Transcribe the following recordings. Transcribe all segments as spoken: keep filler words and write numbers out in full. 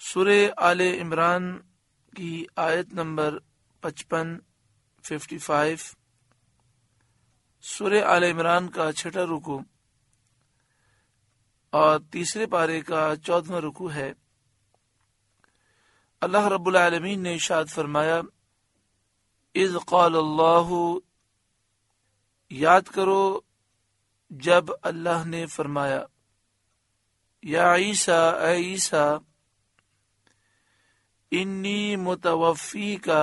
سورہ آل عمران کی آیت نمبر پچپن ففٹی فائیو، سورہ آل عمران کا چھٹا رکوع اور تیسرے پارے کا چودواں رکوع ہے۔ اللہ رب العالمین نے ارشاد فرمایا، اذ قال اللہ، یاد کرو جب اللہ نے فرمایا، یا عیسیٰ، اے عیسیٰ، انی متوفی کا،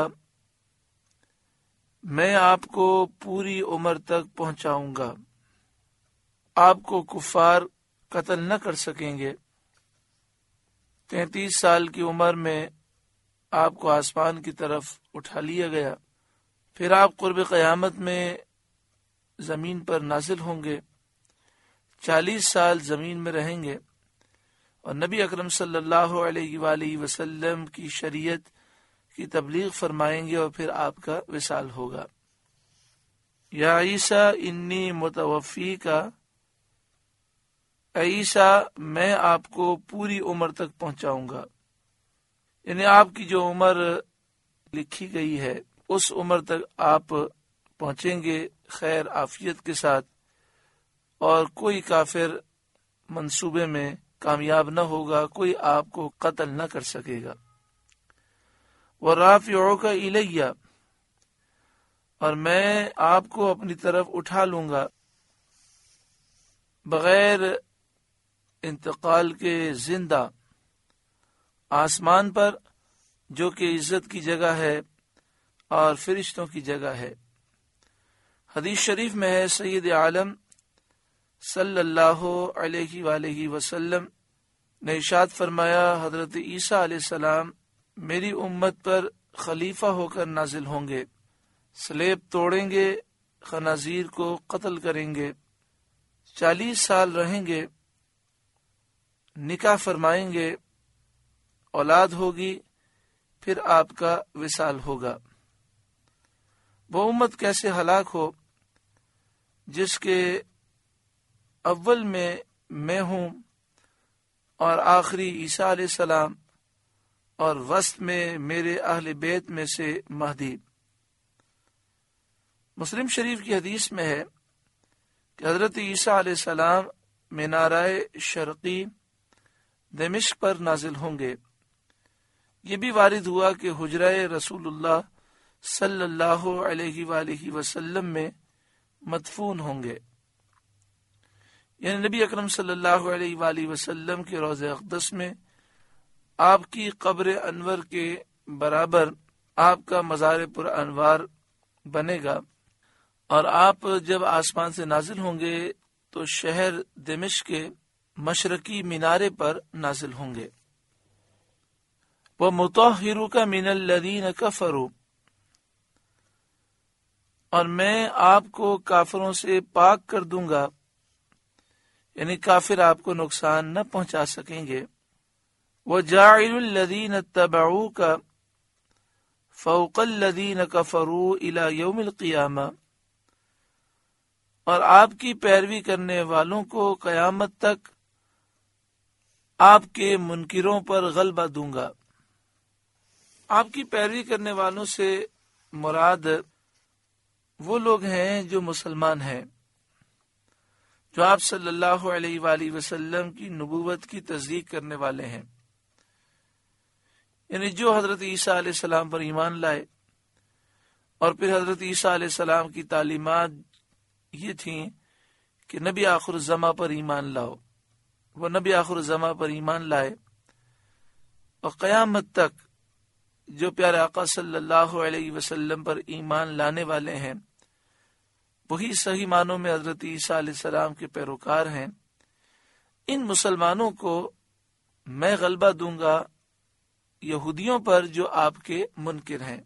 میں آپ کو پوری عمر تک پہنچاؤں گا، آپ کو کفار قتل نہ کر سکیں گے۔ تینتیس سال کی عمر میں آپ کو آسمان کی طرف اٹھا لیا گیا، پھر آپ قرب قیامت میں زمین پر نازل ہوں گے، چالیس سال زمین میں رہیں گے اور نبی اکرم صلی اللہ علیہ وآلہ وسلم کی شریعت کی تبلیغ فرمائیں گے اور پھر آپ کا وصال ہوگا۔ یا عیسیٰ انی متوفی کا، اے عیسیٰ میں آپ کو پوری عمر تک پہنچاؤں گا، یعنی آپ کی جو عمر لکھی گئی ہے اس عمر تک آپ پہنچیں گے خیر عافیت کے ساتھ، اور کوئی کافر منصوبے میں کامیاب نہ ہوگا، کوئی آپ کو قتل نہ کر سکے گا۔ وَرَافِعُكَ إِلَيَّ، اور میں آپ کو اپنی طرف اٹھا لوں گا بغیر انتقال کے زندہ آسمان پر، جو کہ عزت کی جگہ ہے اور فرشتوں کی جگہ ہے۔ حدیث شریف میں ہے، سید عالم صلی اللہ علیہ وآلہ وسلم نے ارشاد فرمایا، حضرت عیسیٰ علیہ السلام میری امت پر خلیفہ ہو کر نازل ہوں گے، سلیب توڑیں گے، خنازیر کو قتل کریں گے، چالیس سال رہیں گے، نکاح فرمائیں گے، اولاد ہوگی، پھر آپ کا وصال ہوگا۔ وہ امت کیسے ہلاک ہو جس کے اول میں میں ہوں اور آخری عیسیٰ علیہ السلام اور وسط میں میرے اہل بیت میں سے مہدی۔ مسلم شریف کی حدیث میں ہے کہ حضرت عیسیٰ علیہ السلام منارہ شرقی دمشق پر نازل ہوں گے۔ یہ بھی وارد ہوا کہ حجرہ رسول اللہ صلی اللہ علیہ وآلہ وسلم میں مدفون ہوں گے، یعنی نبی اکرم صلی اللہ علیہ وآلہ وسلم کے روضہ اقدس میں آپ کی قبر انور کے برابر آپ کا مزار پر انوار بنے گا، اور آپ جب آسمان سے نازل ہوں گے تو شہر دمشق کے مشرقی مینارے پر نازل ہوں گے۔ وَمُطَهِّرُكَ مِنَ الَّذِينَ كَفَرُوا، اور میں آپ کو کافروں سے پاک کر دوں گا، یعنی کافر آپ کو نقصان نہ پہنچا سکیں گے۔ وَجَاعِلُ الَّذِينَ اتَّبَعُوكَ فَوْقَ الَّذِينَ كَفَرُوا إِلَى يَوْمِ الْقِيَامَةِ، اور آپ کی پیروی کرنے والوں کو قیامت تک آپ کے منکروں پر غلبہ دوں گا۔ آپ کی پیروی کرنے والوں سے مراد وہ لوگ ہیں جو مسلمان ہیں، جو آپ صلی اللہ علیہ وآلہ وسلم کی نبوت کی تصدیق کرنے والے ہیں، یعنی جو حضرت عیسیٰ علیہ السلام پر ایمان لائے، اور پھر حضرت عیسیٰ علیہ السلام کی تعلیمات یہ تھیں کہ نبی آخر الزماں پر ایمان لاؤ، وہ نبی آخر الزماں پر ایمان لائے، اور قیامت تک جو پیارے آقا صلی اللہ علیہ وسلم پر ایمان لانے والے ہیں وہی صحیح معنوں میں حضرت عیسیٰ علیہ السلام کے پیروکار ہیں۔ ان مسلمانوں کو میں غلبہ دوں گا یہودیوں پر جو آپ کے منکر ہیں۔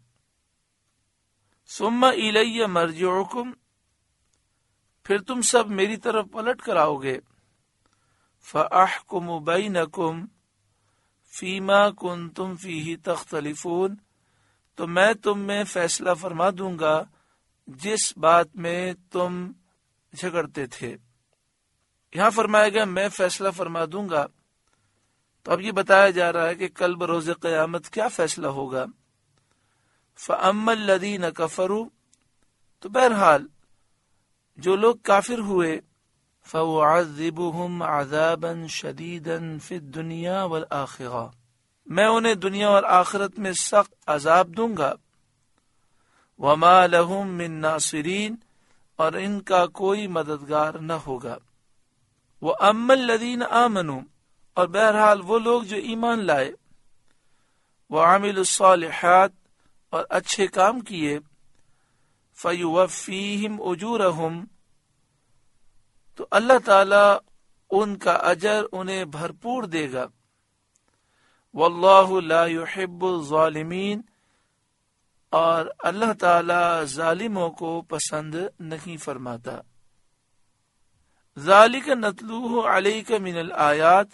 ثم الی مرجعکم، پھر تم سب میری طرف پلٹ کر آؤ گے، فاحکم بینکم فیما کنتم فیہ تختلفون، تو میں تم میں فیصلہ فرما دوں گا جس بات میں تم جھگڑتے تھے۔ یہاں فرمایا گیا میں فیصلہ فرما دوں گا، تو اب یہ بتایا جا رہا ہے کہ کل بروز قیامت کیا فیصلہ ہوگا. فَأَمَّا الَّذِينَ كَفَرُوا، تو بہرحال جو لوگ کافر ہوئے، فَأُعَذِّبُهُمْ عَذَابًا شَدِيدًا فِي الدُّنْيَا وَالْآخِرَةِ، میں انہیں دنیا اور آخرت میں سخت عذاب دوں گا. وَمَا لَهُم مِّن نَاصِرِينَ، اور ان کا کوئی مددگار نہ ہوگا. وَأَمَّا الَّذِينَ آمَنُوا، اور بہرحال وہ لوگ جو ایمان لائے، وَعَمِلُوا الصَّالِحَاتِ، اور اچھے کام کیے، فَيُوَفِّيهِمْ أُجُورَهُمْ، تو اللہ تعالی ان کا اجر انہیں بھرپور دے گا. وَاللَّهُ لَا يُحِبُّ الظَّالِمِينَ، اور اللہ تعالی ظالموں کو پسند نہیں فرماتا. ذَلِكَ نَتْلُوهُ عَلَيْكَ مِنَ الْآيَاتِ،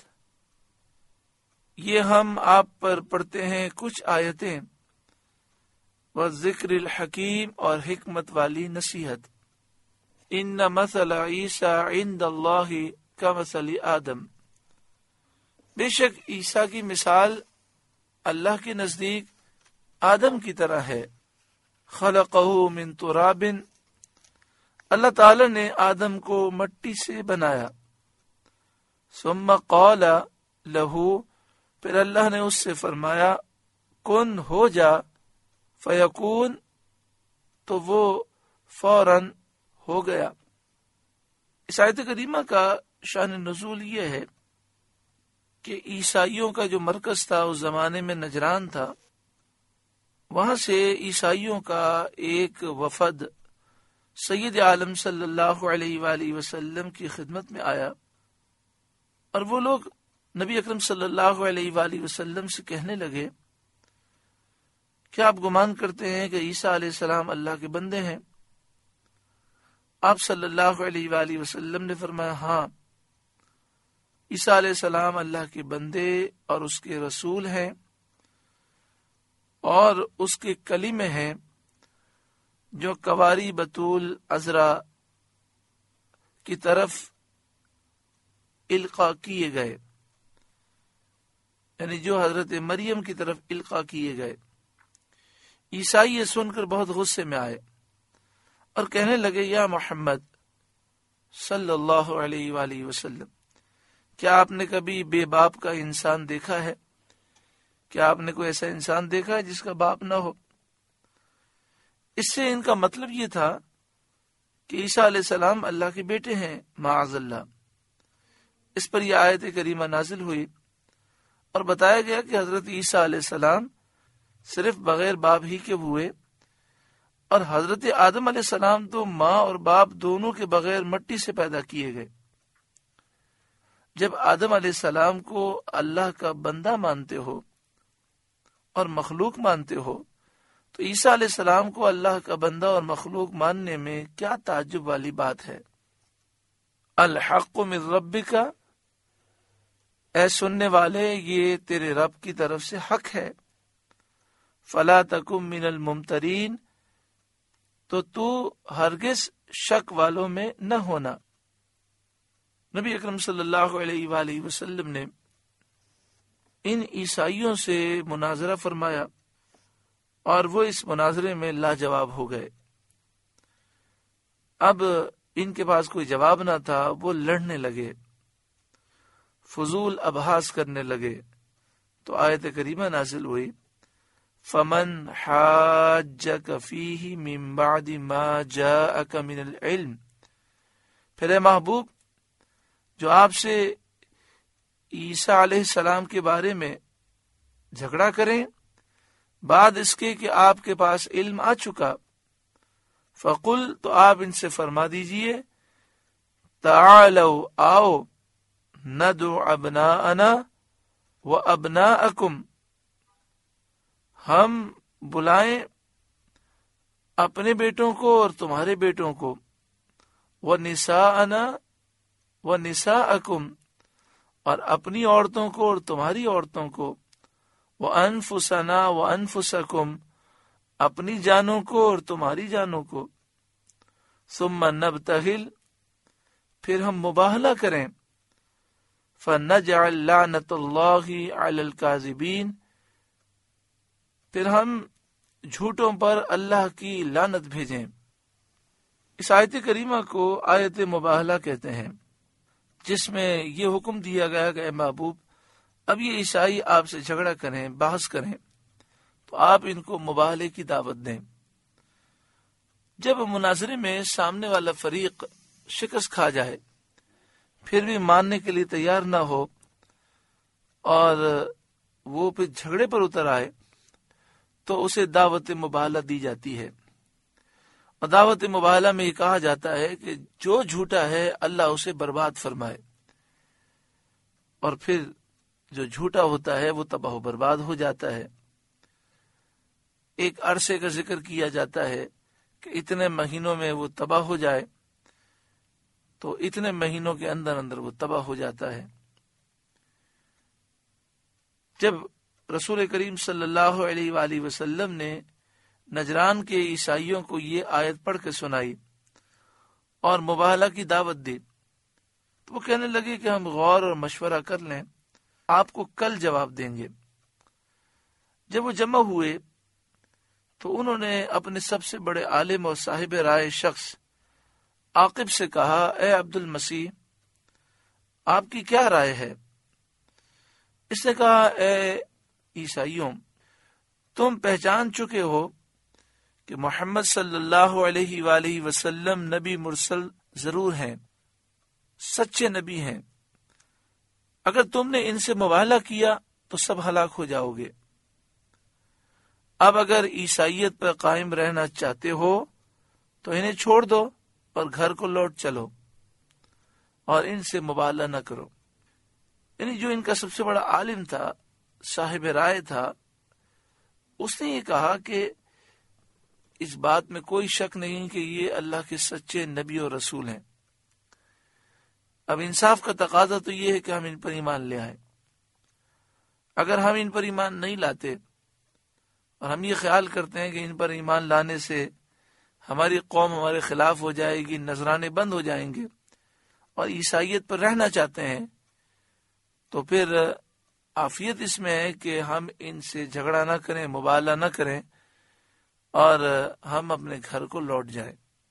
یہ ہم آپ پر پڑھتے ہیں کچھ آیتیں، وَالذِّكْرِ الْحَكِيمِ، اور حکمت والی نصیحت. إِنَّ مَثَلَ عِيسَىٰ عِندَ اللَّهِ كَمَثَلِ آدَمَ، بے شک عیسیٰ کی مثال اللہ کے نزدیک آدم کی طرح ہے. خلقہ من تراب، اللہ تعالی نے آدم کو مٹی سے بنایا. ثم قال لہ، پھر اللہ نے اس سے فرمایا کن ہو جا، فیکون، تو وہ فوراً ہو گیا. اس آیت کریمہ کا شان نزول یہ ہے کہ عیسائیوں کا جو مرکز تھا اس زمانے میں نجران تھا، وہاں سے عیسائیوں کا ایک وفد سید عالم صلی اللہ علیہ وآلہ وسلم کی خدمت میں آیا، اور وہ لوگ نبی اکرم صلی اللہ علیہ وآلہ وسلم سے کہنے لگے، کیا آپ گمان کرتے ہیں کہ عیسیٰ علیہ السلام اللہ کے بندے ہیں؟ آپ صلی اللہ علیہ وآلہ وسلم نے فرمایا، ہاں، عیسیٰ علیہ السلام اللہ کے بندے اور اس کے رسول ہیں، اور اس کے کلمے ہیں جو کواری بطول عذرا کی طرف القاء کیے گئے، یعنی جو حضرت مریم کی طرف القاء کیے گئے. عیسائی یہ سن کر بہت غصے میں آئے اور کہنے لگے، یا محمد صلی اللہ علیہ وآلہ وسلم، کیا آپ نے کبھی بے باپ کا انسان دیکھا ہے؟ کیا آپ نے کوئی ایسا انسان دیکھا ہے جس کا باپ نہ ہو؟ اس سے ان کا مطلب یہ تھا کہ عیسیٰ علیہ السلام اللہ کے بیٹے ہیں، معاذ اللہ. اس پر یہ آیت کریمہ نازل ہوئی اور بتایا گیا کہ حضرت عیسیٰ علیہ السلام صرف بغیر باپ ہی کے ہوئے، اور حضرت آدم علیہ السلام تو ماں اور باپ دونوں کے بغیر مٹی سے پیدا کیے گئے. جب آدم علیہ السلام کو اللہ کا بندہ مانتے ہو اور مخلوق مانتے ہو، تو عیسیٰ علیہ السلام کو اللہ کا بندہ اور مخلوق ماننے میں کیا تعجب والی بات ہے. الحق من ربک، اے سننے والے یہ تیرے رب کی طرف سے حق ہے. فلا تکن من الممترین، تو تو ہرگز شک والوں میں نہ ہونا. نبی اکرم صلی اللہ علیہ وآلہ وسلم نے ان عیسائیوں سے مناظرہ فرمایا اور وہ اس مناظرے میں لاجواب ہو گئے. اب ان کے پاس کوئی جواب نہ تھا، وہ لڑنے لگے، فضول ابحاث کرنے لگے. تو آیت کریمہ نازل ہوئی، فمن حاجک فیہ من بعد ما جاءک من العلم، پھر اے محبوب جو آپ سے عیسیٰ علیہ السلام کے بارے میں جھگڑا کریں بعد اس کے کہ آپ کے پاس علم آ چکا، فقل، تو آپ ان سے فرما دیجئے، تعالوا، آؤ، ندعو ابناءنا و ابناءکم، ہم بلائیں اپنے بیٹوں کو اور تمہارے بیٹوں کو، و نساءنا و نساءکم، اور اپنی عورتوں کو اور تمہاری عورتوں کو، وَأَنفُسَنَا وَأَنفُسَكُمْ، اپنی جانوں کو اور تمہاری جانوں کو، ثُمَّ نَبْتَهِلْ، پھر ہم مباہلہ کریں، فَنَجْعَلْ لَعْنَةَ اللَّهِ عَلَى الْكَاذِبِينَ، پھر ہم جھوٹوں پر اللہ کی لعنت بھیجیں۔ اس آیت کریمہ کو آیت مباہلہ کہتے ہیں، جس میں یہ حکم دیا گیا کہ اے محبوب، اب یہ عیسائی آپ سے جھگڑا کریں، بحث کریں، تو آپ ان کو مباہلے کی دعوت دیں۔ جب مناظرے میں سامنے والا فریق شکست کھا جائے، پھر بھی ماننے کے لیے تیار نہ ہو اور وہ پھر جھگڑے پر اتر آئے، تو اسے دعوت مباہلہ دی جاتی ہے۔ اور دعوت مباہلہ میں یہ کہا جاتا ہے کہ جو جھوٹا ہے اللہ اسے برباد فرمائے، اور پھر جو جھوٹا ہوتا ہے وہ تباہ و برباد ہو جاتا ہے۔ ایک عرصے کا ذکر کیا جاتا ہے کہ اتنے مہینوں میں وہ تباہ ہو جائے، تو اتنے مہینوں کے اندر اندر وہ تباہ ہو جاتا ہے۔ جب رسول کریم صلی اللہ علیہ وآلہ وسلم نے نجران کے عیسائیوں کو یہ آیت پڑھ کے سنائی اور مباہلہ کی دعوت دی، تو وہ کہنے لگے کہ ہم غور اور مشورہ کر لیں، آپ کو کل جواب دیں گے۔ جب وہ جمع ہوئے تو انہوں نے اپنے سب سے بڑے عالم اور صاحب رائے شخص عاقب سے کہا، اے عبد المسیح، آپ کی کیا رائے ہے؟ اس نے کہا، اے عیسائیوں، تم پہچان چکے ہو کہ محمد صلی اللہ علیہ وآلہ وسلم نبی مرسل ضرور ہیں، سچے نبی ہیں۔ اگر تم نے ان سے مباہلہ کیا تو سب ہلاک ہو جاؤ گے۔ اب اگر عیسائیت پر قائم رہنا چاہتے ہو تو انہیں چھوڑ دو اور گھر کو لوٹ چلو اور ان سے مباہلہ نہ کرو۔ یعنی جو ان کا سب سے بڑا عالم تھا، صاحب رائے تھا، اس نے یہ کہا کہ اس بات میں کوئی شک نہیں کہ یہ اللہ کے سچے نبی اور رسول ہیں۔ اب انصاف کا تقاضا تو یہ ہے کہ ہم ان پر ایمان لے آئیں۔ اگر ہم ان پر ایمان نہیں لاتے اور ہم یہ خیال کرتے ہیں کہ ان پر ایمان لانے سے ہماری قوم ہمارے خلاف ہو جائے گی، نذرانے بند ہو جائیں گے، اور عیسائیت پر رہنا چاہتے ہیں، تو پھر عافیت اس میں ہے کہ ہم ان سے جھگڑا نہ کریں، مباہلہ نہ کریں، اور ہم اپنے گھر کو لوٹ جائیں۔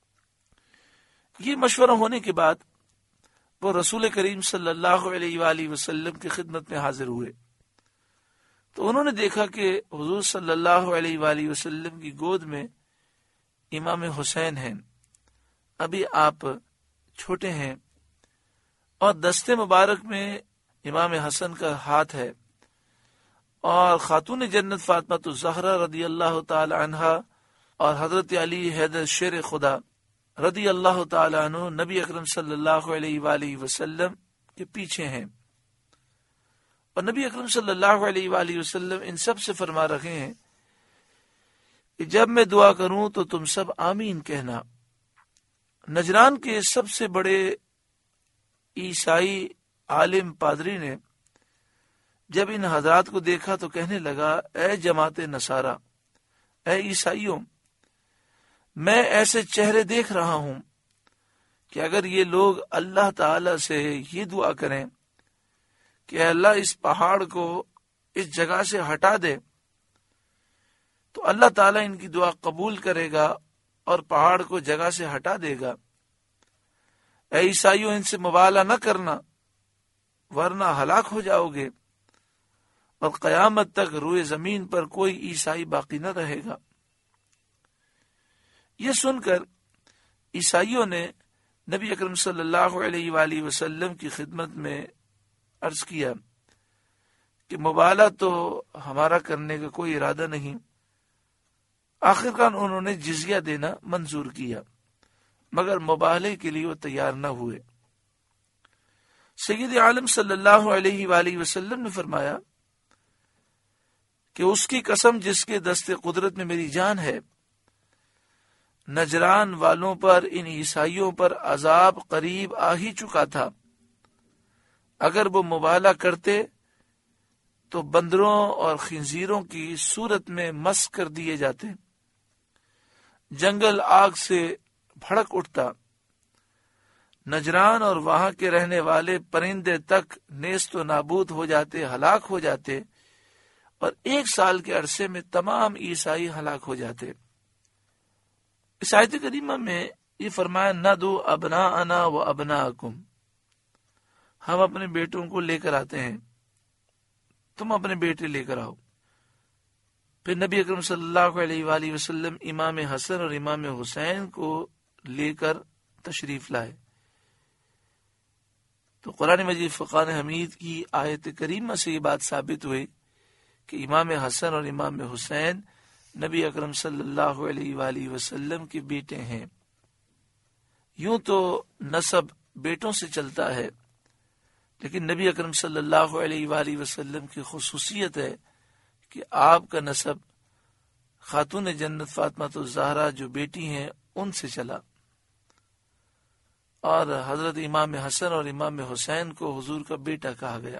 یہ مشورہ ہونے کے بعد وہ رسول کریم صلی اللہ علیہ وآلہ وسلم کی خدمت میں حاضر ہوئے، تو انہوں نے دیکھا کہ حضور صلی اللہ علیہ وآلہ وسلم کی گود میں امام حسین ہیں، ابھی آپ چھوٹے ہیں، اور دستے مبارک میں امام حسن کا ہاتھ ہے، اور خاتون جنت فاطمہ الزہرا رضی اللہ تعالی عنہا اور حضرت علی حیدر شیر خدا رضی اللہ تعالی عنہ نبی اکرم صلی اللہ علیہ وآلہ وسلم کے پیچھے ہیں، اور نبی اکرم صلی اللہ علیہ وآلہ وسلم ان سب سے فرما رکھے ہیں کہ جب میں دعا کروں تو تم سب آمین کہنا۔ نجران کے سب سے بڑے عیسائی عالم پادری نے جب ان حضرات کو دیکھا تو کہنے لگا، اے جماعت نصارہ، اے عیسائیوں، میں ایسے چہرے دیکھ رہا ہوں کہ اگر یہ لوگ اللہ تعالی سے یہ دعا کریں کہ اللہ اس پہاڑ کو اس جگہ سے ہٹا دے تو اللہ تعالیٰ ان کی دعا قبول کرے گا اور پہاڑ کو جگہ سے ہٹا دے گا۔ اے عیسائیوں، ان سے مباہلہ نہ کرنا ورنہ ہلاک ہو جاؤ گے، اور قیامت تک روئے زمین پر کوئی عیسائی باقی نہ رہے گا۔ یہ سن کر عیسائیوں نے نبی اکرم صلی اللہ علیہ وآلہ وسلم کی خدمت میں عرض کیا کہ مباہلہ تو ہمارا کرنے کا کوئی ارادہ نہیں۔ آخرکار انہوں نے جزیہ دینا منظور کیا، مگر مباہلے کے لیے وہ تیار نہ ہوئے۔ سید عالم صلی اللہ علیہ وآلہ وسلم نے فرمایا کہ اس کی قسم جس کے دست قدرت میں میری جان ہے، نجران والوں پر، ان عیسائیوں پر عذاب قریب آ ہی چکا تھا۔ اگر وہ مباہلہ کرتے تو بندروں اور خنزیروں کی صورت میں مسخ کر دیے جاتے، جنگل آگ سے بھڑک اٹھتا، نجران اور وہاں کے رہنے والے پرندے تک نیست و نابود ہو جاتے، ہلاک ہو جاتے، اور ایک سال کے عرصے میں تمام عیسائی ہلاک ہو جاتے۔ اس آیت کریمہ میں یہ فرمایا ندعو ابناءنا و ابناءکم، ہم اپنے بیٹوں کو لے کر آتے ہیں، تم اپنے بیٹے لے کر آؤ۔ پھر نبی اکرم صلی اللہ علیہ وآلہ وسلم امام حسن اور امام حسین کو لے کر تشریف لائے۔ تو قرآن مجید فرقان حمید کی آیت کریمہ سے یہ بات ثابت ہوئی کہ امام حسن اور امام حسین نبی اکرم صلی اللہ علیہ وآلہ وسلم کے بیٹے ہیں۔ یوں تو نسب بیٹوں سے چلتا ہے، لیکن نبی اکرم صلی اللہ علیہ وآلہ وسلم کی خصوصیت ہے کہ آپ کا نسب خاتون جنت فاطمہ الزہرا جو بیٹی ہیں ان سے چلا، اور حضرت امام حسن اور امام حسین کو حضور کا بیٹا کہا گیا۔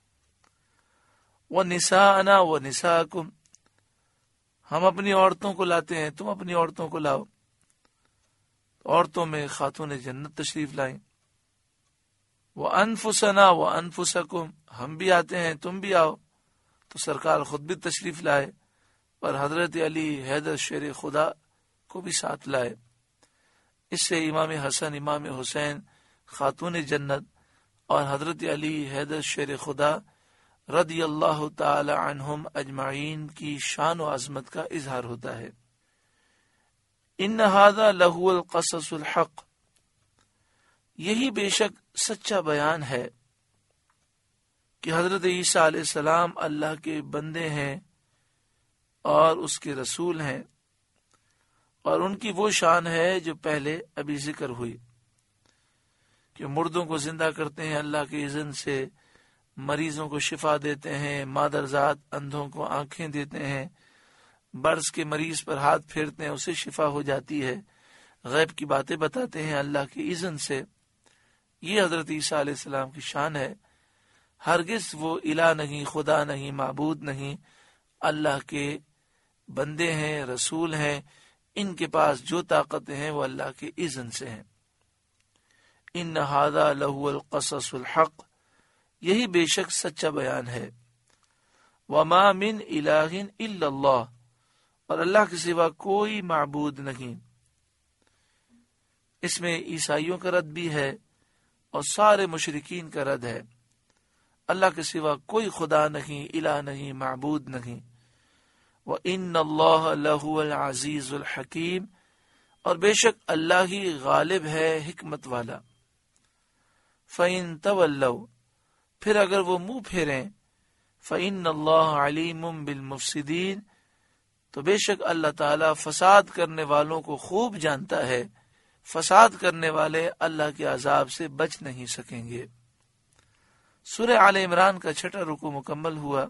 وَنِسَاءَنَا وَنِسَاءَكُمْ، ہم اپنی عورتوں کو لاتے ہیں، تم اپنی عورتوں کو لاؤ۔ عورتوں میں خاتون جنت تشریف لائیں۔ وَأَنفُسَنَا وَأَنفُسَكُمْ، ہم بھی آتے ہیں، تم بھی آؤ۔ تو سرکار خود بھی تشریف لائے اور حضرت علی حیدر شیر خدا کو بھی ساتھ لائے۔ اس سے امام حسن، امام حسین خاتون جنت اور حضرت علی حیدر شیر خدا رضی اللہ تعالی عنہم اجمعین کی شان و عظمت کا اظہار ہوتا ہے۔ ان ھذا لہو القصص الحق، یہی بے شک سچا بیان ہے کہ حضرت عیسیٰ علیہ السلام اللہ کے بندے ہیں اور اس کے رسول ہیں، اور ان کی وہ شان ہے جو پہلے ابھی ذکر ہوئی کہ مردوں کو زندہ کرتے ہیں اللہ کے اذن سے، مریضوں کو شفا دیتے ہیں، مادرزاد اندھوں کو آنکھیں دیتے ہیں، برس کے مریض پر ہاتھ پھیرتے ہیں اسے شفا ہو جاتی ہے، غیب کی باتیں بتاتے ہیں اللہ کے اذن سے۔ یہ حضرت عیسیٰ علیہ السلام کی شان ہے۔ ہرگز وہ الہ نہیں، خدا نہیں، معبود نہیں، اللہ کے بندے ہیں، رسول ہیں۔ ان کے پاس جو طاقتیں ہیں وہ اللہ کے اذن سے ہیں۔ ان ھذا لہو القصص الحق، یہی بے شک سچا بیان ہے۔ وما من الہ الا اللہ، اور اللہ کے سوا کوئی معبود نہیں۔ اس میں عیسائیوں کا رد بھی ہے اور سارے مشرکین کا رد ہے۔ اللہ کے سوا کوئی خدا نہیں، الہ نہیں، معبود نہیں۔ وَإِنَّ اللَّهَ لَهُوَ الْعَزِيزُ الْحَكِيمُ، اور بے شک اللہ ہی غالب ہے، حکمت والا۔ فَإِن تَوَلَّوْا، پھر اگر وہ منہ پھیریں، فَإِنَّ اللَّهَ عَلِيمٌ بِالْمُفْسِدِينَ، تو بے شک اللہ تعالیٰ فساد کرنے والوں کو خوب جانتا ہے۔ فساد کرنے والے اللہ کے عذاب سے بچ نہیں سکیں گے۔ سورہ آل عمران کا چھٹا رکوع مکمل ہوا۔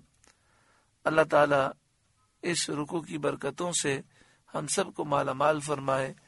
اللہ تعالیٰ اس رکوع کی برکتوں سے ہم سب کو مالا مال فرمائے۔